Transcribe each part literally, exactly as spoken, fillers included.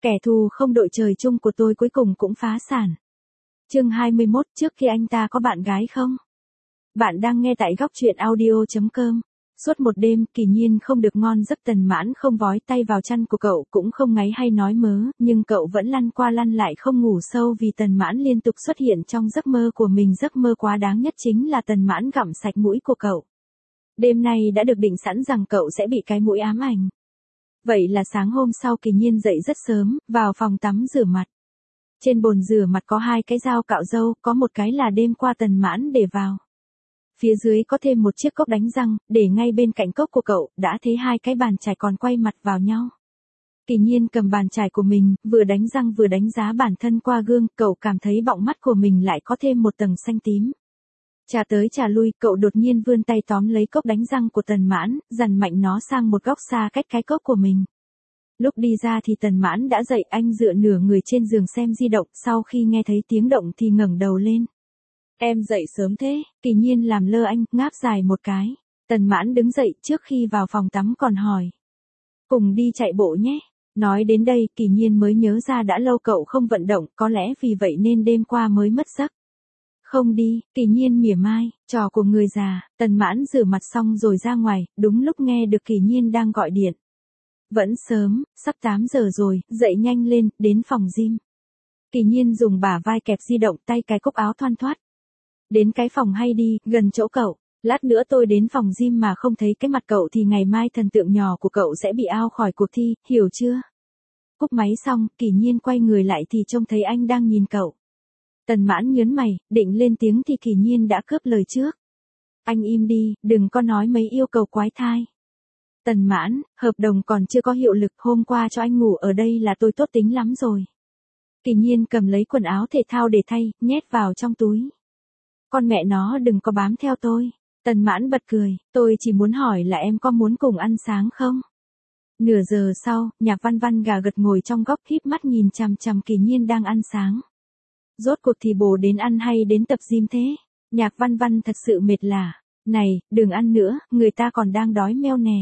Kẻ thù không đội trời chung của tôi cuối cùng cũng phá sản. Chương hai mươi mốt, trước khi anh ta có bạn gái không? Bạn đang nghe tại góc truyện audio chấm com. Suốt một đêm, Kỳ Nhiên không được ngon giấc. Tần Mãn không vói tay vào chăn của cậu, cũng không ngáy hay nói mớ, nhưng cậu vẫn lăn qua lăn lại không ngủ sâu vì Tần Mãn liên tục xuất hiện trong giấc mơ của mình. Giấc mơ quá đáng nhất chính là Tần Mãn gặm sạch mũi của cậu. Đêm nay đã được định sẵn rằng cậu sẽ bị cái mũi ám ảnh. Vậy là sáng hôm sau Kỳ Nhiên dậy rất sớm, vào phòng tắm rửa mặt. Trên bồn rửa mặt có hai cái dao cạo râu, có một cái là đêm qua Tần Mãn để vào. Phía dưới có thêm một chiếc cốc đánh răng, để ngay bên cạnh cốc của cậu, đã thấy hai cái bàn chải còn quay mặt vào nhau. Kỳ Nhiên cầm bàn chải của mình, vừa đánh răng vừa đánh giá bản thân qua gương, cậu cảm thấy bọng mắt của mình lại có thêm một tầng xanh tím. Chà tới chà lui, cậu đột nhiên vươn tay tóm lấy cốc đánh răng của Tần Mãn, dằn mạnh nó sang một góc xa cách cái cốc của mình. Lúc đi ra thì Tần Mãn đã dậy, anh dựa nửa người trên giường xem di động, sau khi nghe thấy tiếng động thì ngẩng đầu lên. Em dậy sớm thế? Kỳ Nhiên làm lơ anh, ngáp dài một cái. Tần Mãn đứng dậy, trước khi vào phòng tắm còn hỏi. Cùng đi chạy bộ nhé. Nói đến đây, Kỳ Nhiên mới nhớ ra đã lâu cậu không vận động, có lẽ vì vậy nên đêm qua mới mất giấc. Không đi, Kỳ Nhiên mỉa mai, trò của người già. Tần Mãn rửa mặt xong rồi ra ngoài, đúng lúc nghe được Kỳ Nhiên đang gọi điện. Vẫn sớm, sắp tám giờ rồi, dậy nhanh lên, đến phòng gym. Kỳ Nhiên dùng bả vai kẹp di động, tay cái cúc áo thoăn thoắt. Đến cái phòng hay đi, gần chỗ cậu. Lát nữa tôi đến phòng gym mà không thấy cái mặt cậu thì ngày mai thần tượng nhỏ của cậu sẽ bị out khỏi cuộc thi, hiểu chưa? Cúp máy xong, Kỳ Nhiên quay người lại thì trông thấy anh đang nhìn cậu. Tần Mãn nhớn mày, định lên tiếng thì Kỳ Nhiên đã cướp lời trước. Anh im đi, đừng có nói mấy yêu cầu quái thai. Tần Mãn, hợp đồng còn chưa có hiệu lực, hôm qua cho anh ngủ ở đây là tôi tốt tính lắm rồi. Kỳ Nhiên cầm lấy quần áo thể thao để thay, nhét vào trong túi. Con mẹ nó đừng có bám theo tôi. Tần Mãn bật cười, tôi chỉ muốn hỏi là em có muốn cùng ăn sáng không? Nửa giờ sau, Nhạc Văn Văn gà gật ngồi trong góc híp mắt nhìn chằm chằm Kỳ Nhiên đang ăn sáng. Rốt cuộc thì bồ đến ăn hay đến tập gym thế? Nhạc Văn Văn thật sự mệt lả. Này, đừng ăn nữa, người ta còn đang đói meo nè.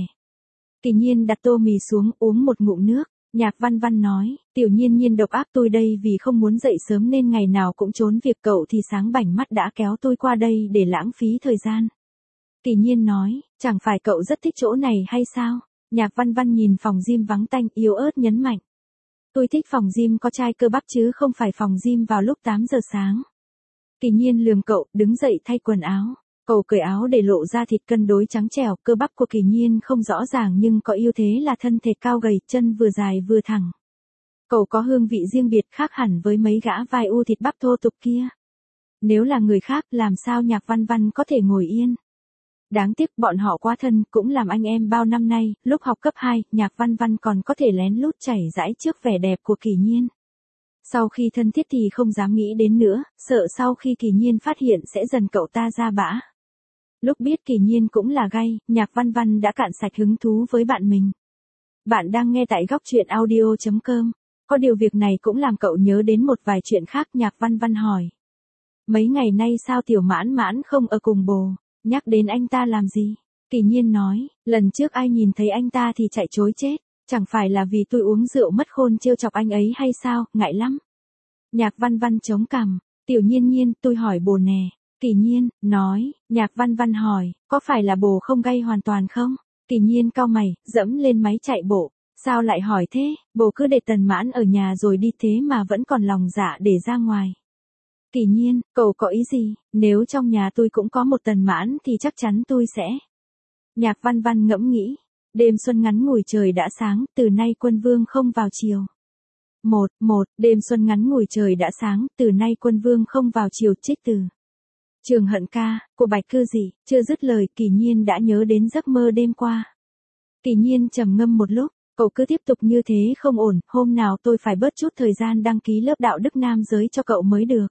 Kỳ Nhiên đặt tô mì xuống, uống một ngụm nước. Nhạc Văn Văn nói, tiểu Nhiên Nhiên độc ác tôi đây vì không muốn dậy sớm nên ngày nào cũng trốn việc, cậu thì sáng bảnh mắt đã kéo tôi qua đây để lãng phí thời gian. Kỳ Nhiên nói, chẳng phải cậu rất thích chỗ này hay sao? Nhạc Văn Văn nhìn phòng gym vắng tanh, yếu ớt nhấn mạnh. Tôi thích phòng gym có chai cơ bắp chứ không phải phòng gym vào lúc tám giờ sáng. Kỳ Nhiên lườm cậu, đứng dậy thay quần áo. Cậu cởi áo để lộ ra thịt cân đối trắng trẻo, cơ bắp của Kỳ Nhiên không rõ ràng nhưng có ưu thế là thân thể cao gầy, chân vừa dài vừa thẳng. Cậu có hương vị riêng biệt khác hẳn với mấy gã vai u thịt bắp thô tục kia. Nếu là người khác, làm sao Nhạc Văn Văn có thể ngồi yên? Đáng tiếc bọn họ quá thân, cũng làm anh em bao năm nay, lúc học cấp hai, Nhạc Văn Văn còn có thể lén lút chảy rãi trước vẻ đẹp của Kỳ Nhiên. Sau khi thân thiết thì không dám nghĩ đến nữa, sợ sau khi Kỳ Nhiên phát hiện sẽ dần cậu ta ra bã. Lúc biết Kỳ Nhiên cũng là gay, Nhạc Văn Văn đã cạn sạch hứng thú với bạn mình. Bạn đang nghe tại góc truyện audio chấm com. Có điều việc này cũng làm cậu nhớ đến một vài chuyện khác. Nhạc Văn Văn hỏi. Mấy ngày nay sao Tiểu Mãn Mãn không ở cùng bồ? Nhắc đến anh ta làm gì? Kỳ Nhiên nói, lần trước ai nhìn thấy anh ta thì chạy chối chết. Chẳng phải là vì tôi uống rượu mất khôn trêu chọc anh ấy hay sao, ngại lắm. Nhạc Văn Văn chống cằm, Tiểu Nhiên Nhiên, tôi hỏi bồ nè. Kỳ Nhiên, nói, Nhạc Văn Văn hỏi, có phải là bồ không gay hoàn toàn không? Kỳ Nhiên cau mày, dẫm lên máy chạy bộ. Sao lại hỏi thế, bồ cứ để Tần Mãn ở nhà rồi đi thế mà vẫn còn lòng dạ để ra ngoài. Kỳ Nhiên, cậu có ý gì, nếu trong nhà tôi cũng có một Tần Mãn thì chắc chắn tôi sẽ. Nhạc Văn Văn ngẫm nghĩ. Đêm xuân ngắn ngủi trời đã sáng, từ nay quân vương không vào chiều. Một, một, đêm xuân ngắn ngủi trời đã sáng, từ nay quân vương không vào chiều. Trích từ Trường Hận Ca, của Bạch Cư Dị. Chưa dứt lời, Kỳ Nhiên đã nhớ đến giấc mơ đêm qua. Kỳ Nhiên trầm ngâm một lúc, cậu cứ tiếp tục như thế không ổn, hôm nào tôi phải bớt chút thời gian đăng ký lớp đạo đức nam giới cho cậu mới được.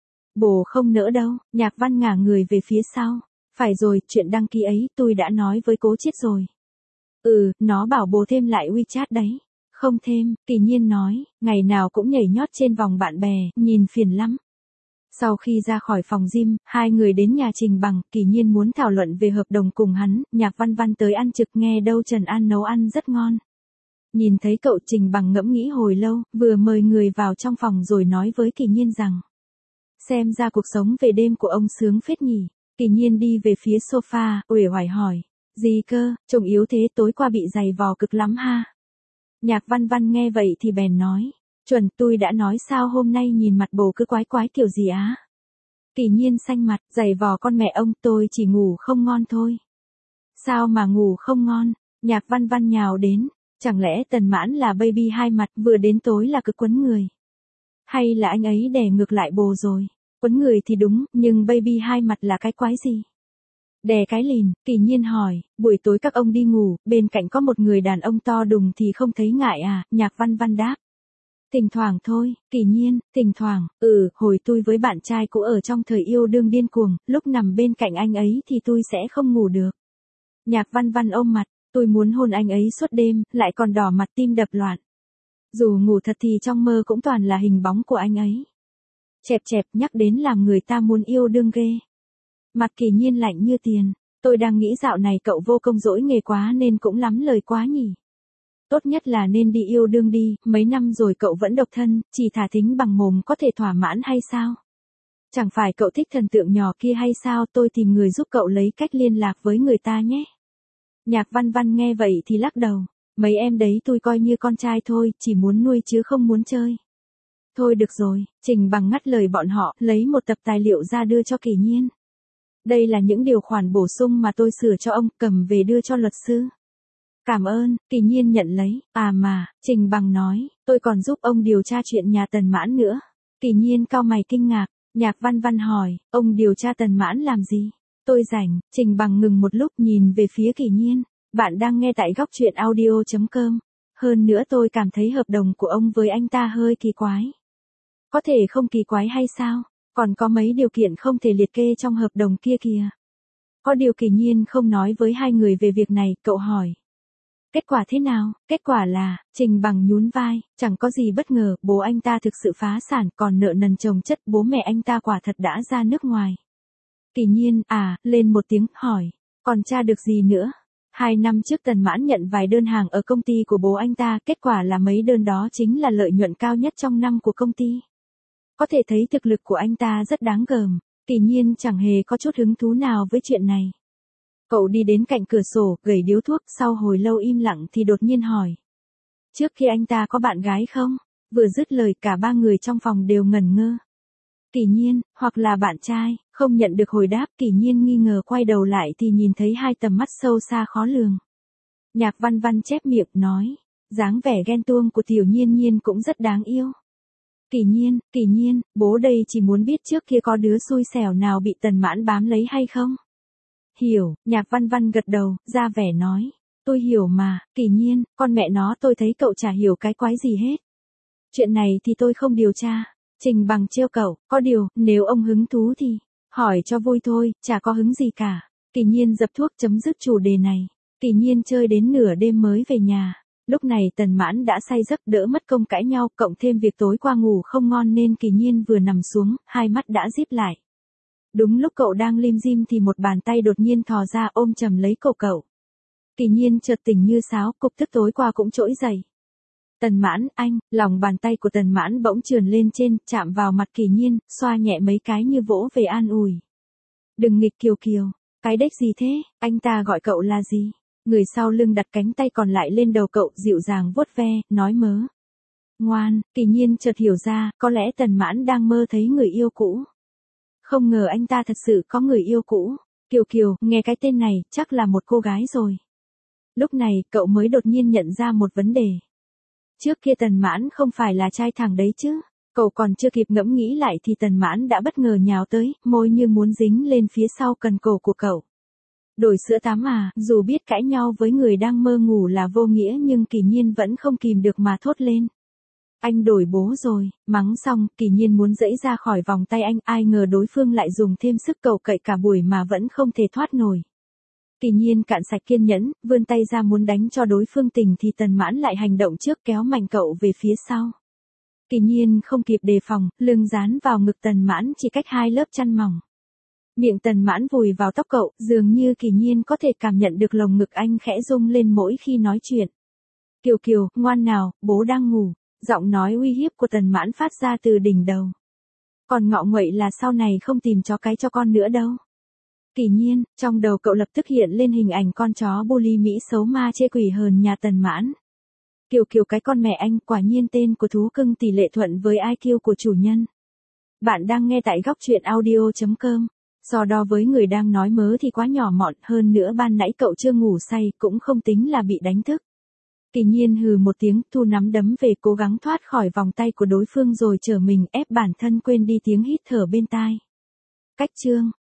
Bồ không nỡ đâu, Nhạc Văn ngả người về phía sau. Phải rồi, chuyện đăng ký ấy tôi đã nói với Cố Chiết rồi. Ừ, nó bảo bồ thêm lại WeChat đấy. Không thêm, Kỳ Nhiên nói, ngày nào cũng nhảy nhót trên vòng bạn bè, nhìn phiền lắm. Sau khi ra khỏi phòng gym, hai người đến nhà Trình Bằng, Kỳ Nhiên muốn thảo luận về hợp đồng cùng hắn, Nhạc Văn Văn tới ăn trực nghe đâu Trần An nấu ăn rất ngon. Nhìn thấy cậu Trình Bằng ngẫm nghĩ hồi lâu, vừa mời người vào trong phòng rồi nói với Kỳ Nhiên rằng. Xem ra cuộc sống về đêm của ông sướng phết nhỉ. Kỳ Nhiên đi về phía sofa, uể oải hỏi. Gì cơ, trông yếu thế tối qua bị giày vò cực lắm ha. Nhạc Văn Văn nghe vậy thì bèn nói. Chuẩn, tôi đã nói sao hôm nay nhìn mặt bồ cứ quái quái kiểu gì á. Kỳ Nhiên xanh mặt, giày vò con mẹ ông, tôi chỉ ngủ không ngon thôi. Sao mà ngủ không ngon? Nhạc Văn Văn nhào đến. Chẳng lẽ Tần Mãn là baby hai mặt, vừa đến tối là cực quấn người? Hay là anh ấy đè ngược lại bồ rồi? Quấn người thì đúng, nhưng baby hai mặt là cái quái gì? Đè cái lìn, Kỳ Nhiên hỏi, buổi tối các ông đi ngủ, bên cạnh có một người đàn ông to đùng thì không thấy ngại à? Nhạc Văn Văn đáp. Thỉnh thoảng thôi, Kỳ Nhiên, thỉnh thoảng, ừ, hồi tôi với bạn trai cũ ở trong thời yêu đương điên cuồng, lúc nằm bên cạnh anh ấy thì tôi sẽ không ngủ được. Nhạc Văn Văn ôm mặt, tôi muốn hôn anh ấy suốt đêm, lại còn đỏ mặt tim đập loạn. Dù ngủ thật thì trong mơ cũng toàn là hình bóng của anh ấy. Chẹp chẹp, nhắc đến làm người ta muốn yêu đương ghê. Mặt Kỳ Nhiên lạnh như tiền, tôi đang nghĩ dạo này cậu vô công dỗi nghề quá nên cũng lắm lời quá nhỉ. Tốt nhất là nên đi yêu đương đi, mấy năm rồi cậu vẫn độc thân, chỉ thả thính bằng mồm có thể thỏa mãn hay sao? Chẳng phải cậu thích thần tượng nhỏ kia hay sao, tôi tìm người giúp cậu lấy cách liên lạc với người ta nhé. Nhạc Văn Văn nghe vậy thì lắc đầu, mấy em đấy tôi coi như con trai thôi, chỉ muốn nuôi chứ không muốn chơi. Thôi được rồi, Trình Bằng ngắt lời bọn họ, lấy một tập tài liệu ra đưa cho Kỳ Nhiên. Đây là những điều khoản bổ sung mà tôi sửa cho ông, cầm về đưa cho luật sư. Cảm ơn, Kỳ Nhiên nhận lấy, à mà, Trình Bằng nói, tôi còn giúp ông điều tra chuyện nhà Tần Mãn nữa. Kỳ Nhiên cau mày kinh ngạc, Nhạc Văn Văn hỏi, ông điều tra Tần Mãn làm gì? Tôi rảnh, Trình Bằng ngừng một lúc nhìn về phía Kỳ Nhiên, bạn đang nghe tại góc truyện audio chấm com. Hơn nữa tôi cảm thấy hợp đồng của ông với anh ta hơi kỳ quái. Có thể không kỳ quái hay sao? Còn có mấy điều kiện không thể liệt kê trong hợp đồng kia kìa. Có điều Kỳ Nhiên không nói với hai người về việc này, cậu hỏi. Kết quả thế nào? Kết quả là, Trình Bằng nhún vai, chẳng có gì bất ngờ, bố anh ta thực sự phá sản, còn nợ nần chồng chất, bố mẹ anh ta quả thật đã ra nước ngoài. Kỳ Nhiên, à, lên một tiếng, hỏi, còn tra được gì nữa? Hai năm trước Tần Mãn nhận vài đơn hàng ở công ty của bố anh ta, kết quả là mấy đơn đó chính là lợi nhuận cao nhất trong năm của công ty. Có thể thấy thực lực của anh ta rất đáng gờm. Kỳ Nhiên chẳng hề có chút hứng thú nào với chuyện này. Cậu đi đến cạnh cửa sổ, gẩy điếu thuốc, sau hồi lâu im lặng thì đột nhiên hỏi. Trước khi anh ta có bạn gái không? Vừa dứt lời cả ba người trong phòng đều ngẩn ngơ. Kỳ Nhiên, hoặc là bạn trai, không nhận được hồi đáp, Kỳ Nhiên nghi ngờ quay đầu lại thì nhìn thấy hai tầm mắt sâu xa khó lường. Nhạc Văn Văn chép miệng nói, dáng vẻ ghen tuông của Tiểu Nhiên Nhiên cũng rất đáng yêu. Kỳ Nhiên, Kỳ Nhiên, bố đây chỉ muốn biết trước kia có đứa xui xẻo nào bị Tần Mãn bám lấy hay không? Hiểu, Nhạc Văn Văn gật đầu, ra vẻ nói. Tôi hiểu mà, Kỳ Nhiên, con mẹ nó tôi thấy cậu chả hiểu cái quái gì hết. Chuyện này thì tôi không điều tra. Trình Bằng trêu cậu, có điều, nếu ông hứng thú thì, hỏi cho vui thôi, chả có hứng gì cả. Kỳ Nhiên dập thuốc chấm dứt chủ đề này. Kỳ Nhiên chơi đến nửa đêm mới về nhà. Lúc này Tần Mãn đã say giấc, đỡ mất công cãi nhau, cộng thêm việc tối qua ngủ không ngon nên Kỳ Nhiên vừa nằm xuống, hai mắt đã díp lại. Đúng lúc cậu đang lim dim thì một bàn tay đột nhiên thò ra ôm chầm lấy cổ cậu. Kỳ Nhiên chợt tỉnh như sáo, cục tức tối qua cũng trỗi dậy. Tần Mãn, anh, lòng bàn tay của Tần Mãn bỗng trườn lên trên, chạm vào mặt Kỳ Nhiên, xoa nhẹ mấy cái như vỗ về an ủi. Đừng nghịch Kiều Kiều, cái đếch gì thế, anh ta gọi cậu là gì? Người sau lưng đặt cánh tay còn lại lên đầu cậu, dịu dàng vuốt ve, nói mớ. Ngoan, Kỳ Nhiên chợt hiểu ra, có lẽ Tần Mãn đang mơ thấy người yêu cũ. Không ngờ anh ta thật sự có người yêu cũ. Kiều Kiều, nghe cái tên này, chắc là một cô gái rồi. Lúc này, cậu mới đột nhiên nhận ra một vấn đề. Trước kia Tần Mãn không phải là trai thẳng đấy chứ. Cậu còn chưa kịp ngẫm nghĩ lại thì Tần Mãn đã bất ngờ nhào tới, môi như muốn dính lên phía sau cần cổ của cậu. Đổi sữa tắm à, dù biết cãi nhau với người đang mơ ngủ là vô nghĩa nhưng Kỳ Nhiên vẫn không kìm được mà thốt lên. Anh đổi bố rồi, mắng xong, Kỳ Nhiên muốn giãy ra khỏi vòng tay anh, ai ngờ đối phương lại dùng thêm sức cậu cậy cả buổi mà vẫn không thể thoát nổi. Kỳ Nhiên cạn sạch kiên nhẫn, vươn tay ra muốn đánh cho đối phương tỉnh thì Tần Mãn lại hành động trước kéo mạnh cậu về phía sau. Kỳ Nhiên không kịp đề phòng, lưng dán vào ngực Tần Mãn chỉ cách hai lớp chăn mỏng. Miệng Tần Mãn vùi vào tóc cậu, dường như Kỳ Nhiên có thể cảm nhận được lồng ngực anh khẽ rung lên mỗi khi nói chuyện. Kiều Kiều, ngoan nào, bố đang ngủ. Giọng nói uy hiếp của Tần Mãn phát ra từ đỉnh đầu. Còn ngọ nguậy là sau này không tìm chó cái cho con nữa đâu. Kỳ nhiên, trong đầu cậu lập tức hiện lên hình ảnh con chó bully Mỹ xấu ma chê quỷ hờn nhà Tần Mãn. Kiều Kiều cái con mẹ anh, quả nhiên tên của thú cưng tỷ lệ thuận với i kiu của chủ nhân. Bạn đang nghe tại góc truyện audio chấm com. So đo với người đang nói mớ thì quá nhỏ mọn, hơn nữa ban nãy cậu chưa ngủ say, cũng không tính là bị đánh thức. Kỳ nhiên hừ một tiếng, thu nắm đấm về cố gắng thoát khỏi vòng tay của đối phương rồi trở mình ép bản thân quên đi tiếng hít thở bên tai. Cách chương